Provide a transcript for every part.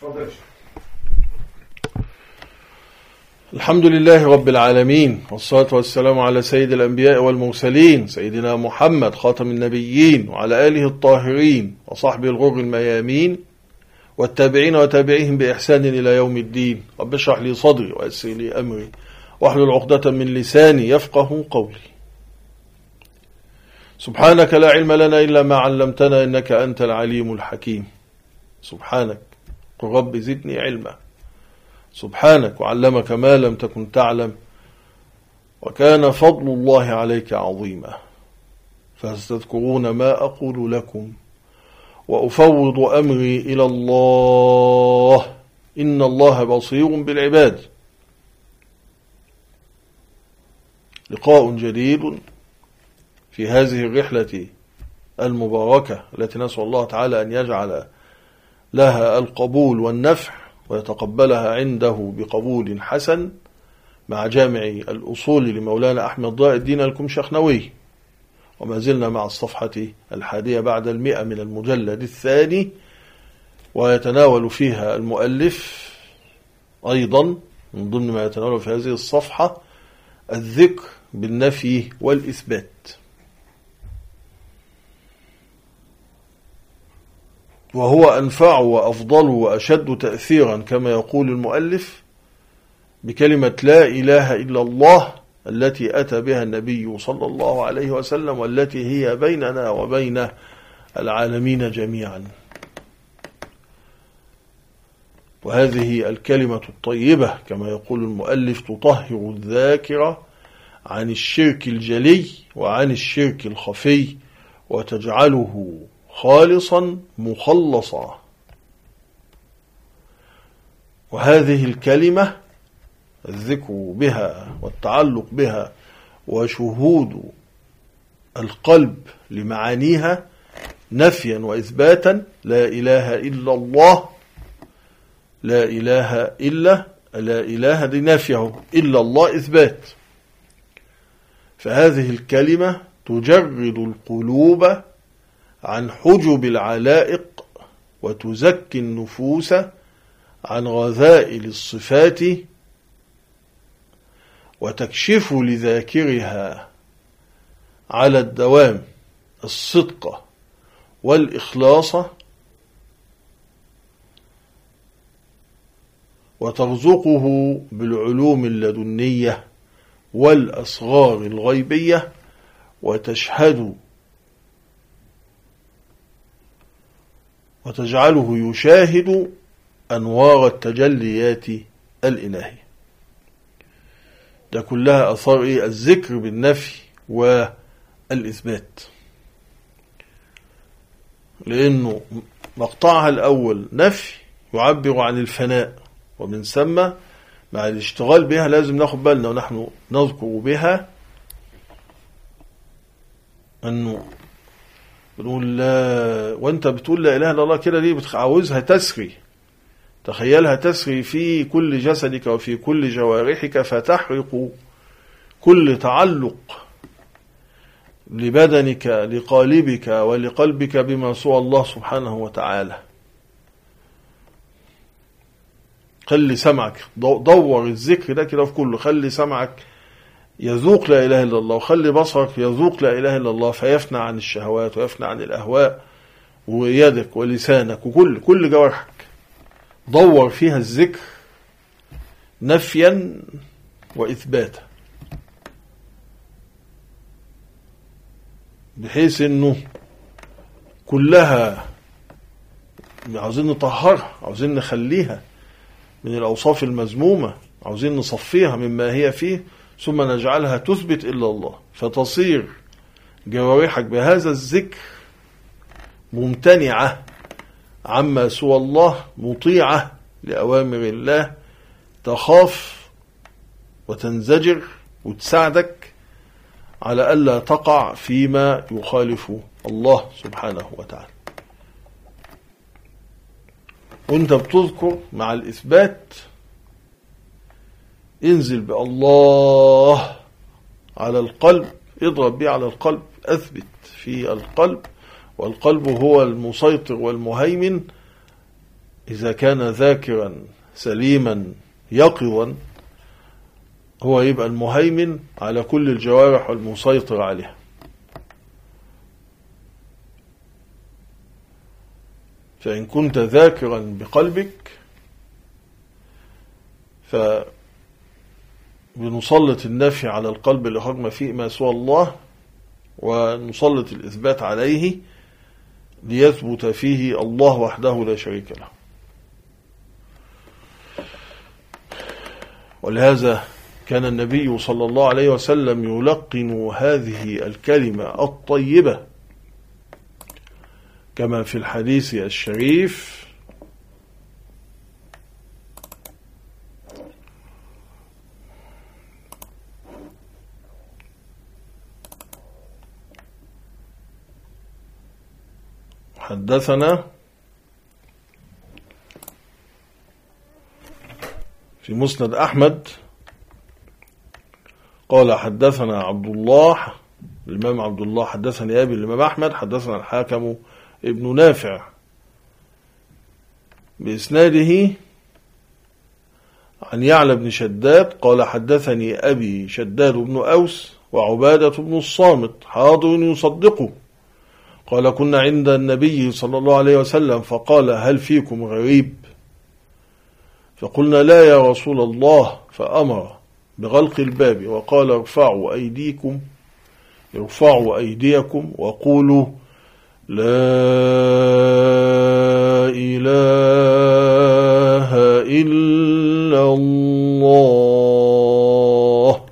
الحمد لله رب العالمين، والصلاة والسلام على سيد الأنبياء والمرسلين سيدنا محمد خاتم النبيين، وعلى آله الطاهرين وصحبه الغر الميامين، والتابعين وتابعيهم بإحسان إلى يوم الدين. رب اشرح لي صدري ويسر لي أمري واحلل عقدة من لساني يفقه قولي. سبحانك لا علم لنا إلا ما علمتنا إنك أنت العليم الحكيم. سبحانك قل رب زدني علما. سبحانك وعلمك ما لم تكن تعلم، وكان فضل الله عليك عظيما. فستذكرون ما أقول لكم وأفوض أمري إلى الله، إن الله بصير بالعباد. لقاء جديد في هذه الرحلة المباركة التي نسأل الله تعالى أن يجعل لها القبول والنفع ويتقبلها عنده بقبول حسن، مع جامع الأصول لمولانا أحمد ضياء الدين الكمشخنوي. وما زلنا مع الصفحة 100 من المجلد الثاني، ويتناول فيها المؤلف أيضا من ضمن ما يتناول في هذه الصفحة الذكر بالنفي والإثبات. وهو أنفع وأفضل وأشد تأثيرا كما يقول المؤلف بكلمة لا إله إلا الله التي أتى بها النبي صلى الله عليه وسلم، والتي هي بيننا وبين العالمين جميعا. وهذه الكلمة الطيبة كما يقول المؤلف تطهر الذاكرة عن الشرك الجلي وعن الشرك الخفي، وتجعله خالصا مخلصا. وهذه الكلمة الذكر بها والتعلق بها وشهود القلب لمعانيها نفيا وإثباتا، لا إله إلا الله، لا إله إلا، لا إله لنفيه، إلا الله إثبات. فهذه الكلمة تجرد القلوب عن حجب العلائق، وتزكي النفوس عن غذائل الصفات، وتكشف لذاكرها على الدوام الصدق والإخلاص، وترزقه بالعلوم اللدنية والأسرار الغيبية، وتجعله يشاهد أنوار التجليات الإلهية. ده كلها أثار الذكر بالنفي والإثبات، لأنه مقطعها الأول نفي يعبر عن الفناء، ومن ثم مع الاشتغال بها لازم ناخد بالنا ونحن نذكر بها أنه بنقول لا، وانت بتقول لا إله إلا الله كده دي بتعوزها تسري، تخيلها تسري في كل جسدك وفي كل جوارحك، فتحرق كل تعلق لبدنك لقالبك ولقلبك بما سوى الله سبحانه وتعالى. خلي سمعك دور الذكر ده كده في كله، خلي سمعك يذوق لا إله إلا الله، وخلي بصرك يذوق لا إله إلا الله، فيفنى عن الشهوات ويفنى عن الأهواء، ويدك ولسانك وكل جوارحك دور فيها الذكر نفيا وإثباتا، بحيث انه كلها عاوزين نطهرها، عاوزين نخليها من الأوصاف المذمومة، عاوزين نصفيها مما هي فيه، ثم نجعلها تثبت إلا الله، فتصير جوارحك بهذا الذكر ممتنعة عما سوى الله، مطيعة لأوامر الله، تخاف وتنزجر وتساعدك على ألا تقع فيما يخالف الله سبحانه وتعالى. وانت بتذكر مع الإثبات انزل بالله على القلب، اضرب به على القلب، أثبت في القلب، والقلب هو المسيطر والمهيمن إذا كان ذاكرا سليما يقظا هو يبقى المهيمن على كل الجوارح والمسيطر عليها. فإن كنت ذاكرا بقلبك فبنسلط النفي على القلب لإخراج ما فيه ما سوى الله، ونسلط الإثبات عليه ليثبت فيه الله وحده لا شريك له. ولهذا كان النبي صلى الله عليه وسلم يلقن هذه الكلمة الطيبة كما في الحديث الشريف: حدثنا في مسند أحمد قال حدثنا عبد الله، الإمام عبد الله حدثني أبي الإمام أحمد حدثنا الحاكم ابن نافع بإسناده عن يعلى بن شداد قال حدثني أبي شداد بن أوس وعبادة بن الصامت حاضر يصدقه قال كنا عند النبي صلى الله عليه وسلم فقال هل فيكم غريب؟ فقلنا لا يا رسول الله، فأمر بغلق الباب وقال ارفعوا أيديكم وقولوا لا إله إلا الله.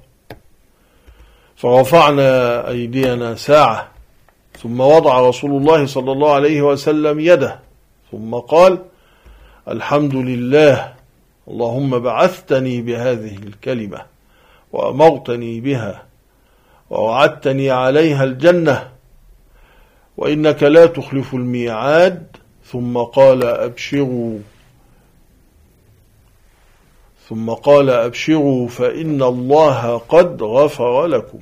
فرفعنا أيدينا ساعة، ثم وضع رسول الله صلى الله عليه وسلم يده ثم قال الحمد لله اللهم بعثتني بهذه الكلمة وأمرتني بها ووعدتني عليها الجنة وإنك لا تخلف الميعاد. ثم قال أبشروا فإن الله قد غفر لكم.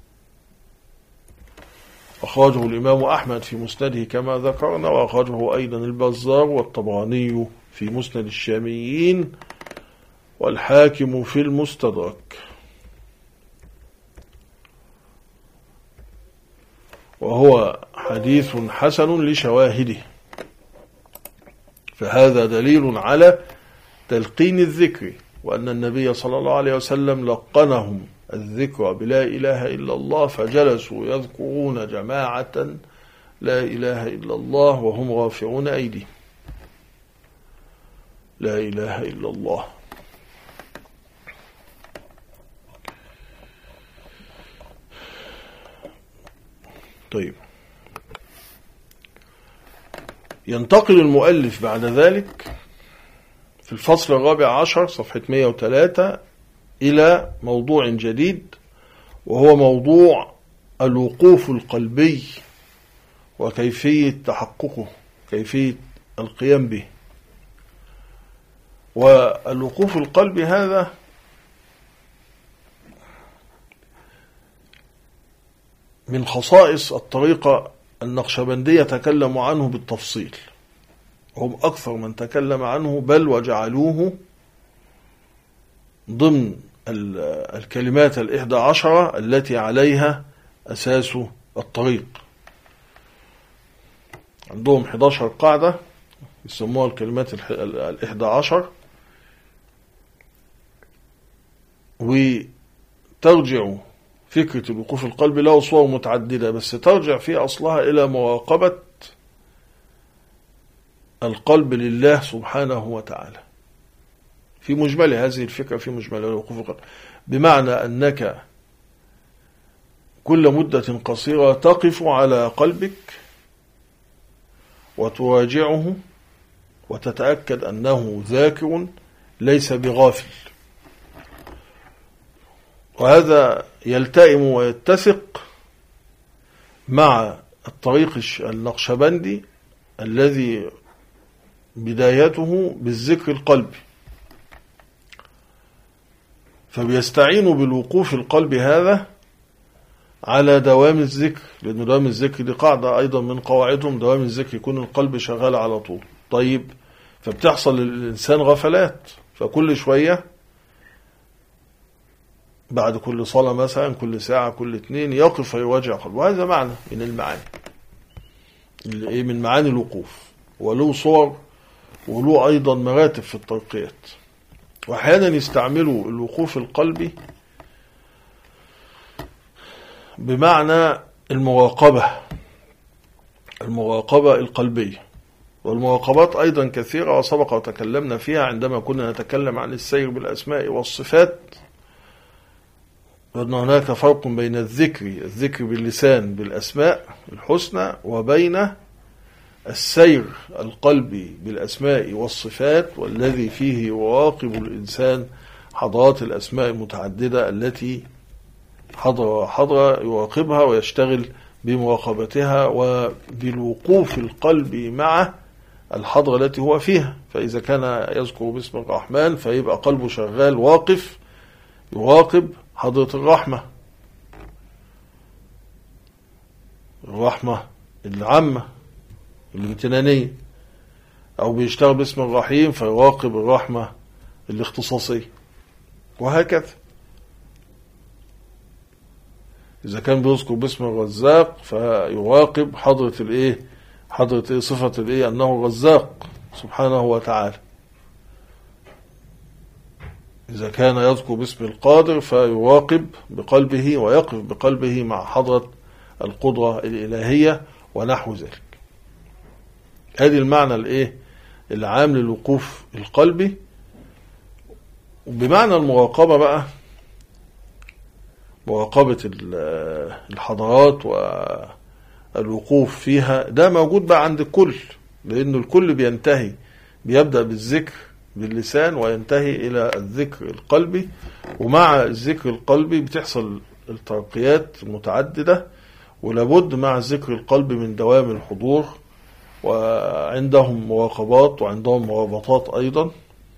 أخرجه الإمام أحمد في مسنده كما ذكرنا، وأخرجه أيضا البزار والطبراني في مسند الشاميين والحاكم في المستدرك. وهو حديث حسن لشواهده، فهذا دليل على تلقين الذكر، وأن النبي صلى الله عليه وسلم لقنهم الذكر بلا إله إلا الله، فجلسوا يذكرون جماعة لا إله إلا الله وهم رافعون أيديهم. لا إله إلا الله. طيب، ينتقل المؤلف بعد ذلك في الفصل 14 صفحة 103 إلى موضوع جديد، وهو موضوع الوقوف القلبي وكيفية تحققه، كيفية القيام به. والوقوف القلبي هذا من خصائص الطريقة النقشبندية، تكلموا عنه بالتفصيل، هم أكثر من تكلم عنه، بل وجعلوه ضمن الكلمات 11 التي عليها أساس الطريق. عندهم 11 قاعدة يسموها الكلمات 11، وترجع فكرة الوقوف القلبي له صور متعددة، بس ترجع في أصلها إلى مراقبة القلب لله سبحانه وتعالى. في مجمل هذه الفكرة، في مجمل الوقوف القلبي، بمعنى أنك كل مدة قصيرة تقف على قلبك وتراجعه وتتأكد أنه ذاكر ليس بغافل. وهذا يلتئم ويتسق مع الطريق النقشبندي الذي بدايته بالذكر القلبي، فبيستعين بالوقوف القلبي هذا على دوام الذكر، لأن دوام الذكر دي قاعدة أيضا من قواعدهم، دوام الذكر يكون القلب شغال على طول. طيب، فبتحصل للإنسان غفلات، فكل شوية بعد كل صلاة مثلا، كل ساعة، كل 2 يقف ويواجه قلبه. وهذا معنى من المعاني من معاني الوقوف، وله صور وله أيضا مراتب في الترقيات. وأحيانا يستعملوا الوقوف القلبي بمعنى المراقبة القلبية. والمراقبات أيضا كثيرة وسبق وتكلمنا فيها عندما كنا نتكلم عن السير بالأسماء والصفات، وأن هناك فرق بين الذكر باللسان بالأسماء الحسنى، وبين السير القلبي بالأسماء والصفات، والذي فيه يراقب الإنسان حضرات الأسماء المتعددة التي حضر يراقبها ويشتغل بمراقبتها وبالوقوف القلبي مع الحضرة التي هو فيها. فإذا كان يذكر باسم الرحمن فيبقى قلبه شغال واقف يراقب حضرة الرحمة العامة الامتنانية، أو بيشتغل باسم الرحيم فيراقب الرحمة الاختصاصية، وهكذا. إذا كان بيذكر باسم الرزاق فيراقب حضرة صفة أنه الرزاق سبحانه وتعالى. إذا كان يذكر باسم القادر فيراقب بقلبه ويقف بقلبه مع حضرة القدرة الإلهية ونحو ذلك. هذه المعنى العام للوقوف القلبي. وبمعنى المراقبة بقى، مراقبة الحضارات والوقوف فيها، ده موجود بقى عند الكل، لأنه الكل بيبدأ بالذكر باللسان وينتهي إلى الذكر القلبي. ومع الذكر القلبي بتحصل الترقيات المتعددة، ولابد مع الذكر القلبي من دوام الحضور، وعندهم مراقبات وعندهم مرابطات أيضا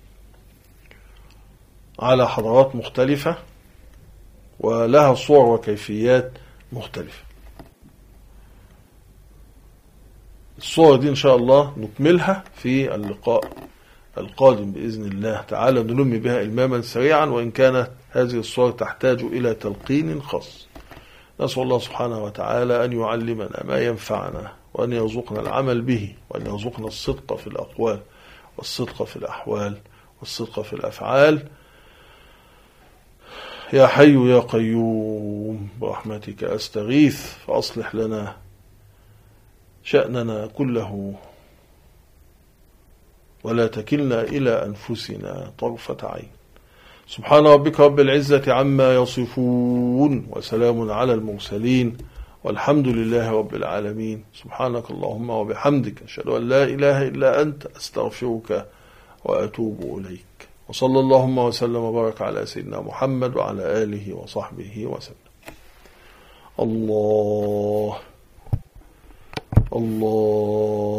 على حضارات مختلفة ولها صور وكيفيات مختلفة. الصور دي إن شاء الله نكملها في اللقاء القادم بإذن الله تعالى، نلم بها إلماما سريعا، وإن كانت هذه الصور تحتاج إلى تلقين خاص. نسأل الله سبحانه وتعالى أن يعلمنا ما ينفعنا، وأن يرزقنا العمل به، وأن يرزقنا الصدق في الأقوال والصدق في الأحوال والصدق في الأفعال. يا حي يا قيوم برحمتك أستغيث، فأصلح لنا شأننا كله، ولا تكلنا إلى أنفسنا طرفة عين. سبحان ربك رب العزة عما يصفون، وسلام على المرسلين، والحمد لله رب العالمين. سبحانك اللهم وبحمدك، أشهد أن لا إله إلا أنت، أستغفرك وأتوب إليك. وصلى اللهم وسلم وبارك على سيدنا محمد وعلى آله وصحبه وسلم. الله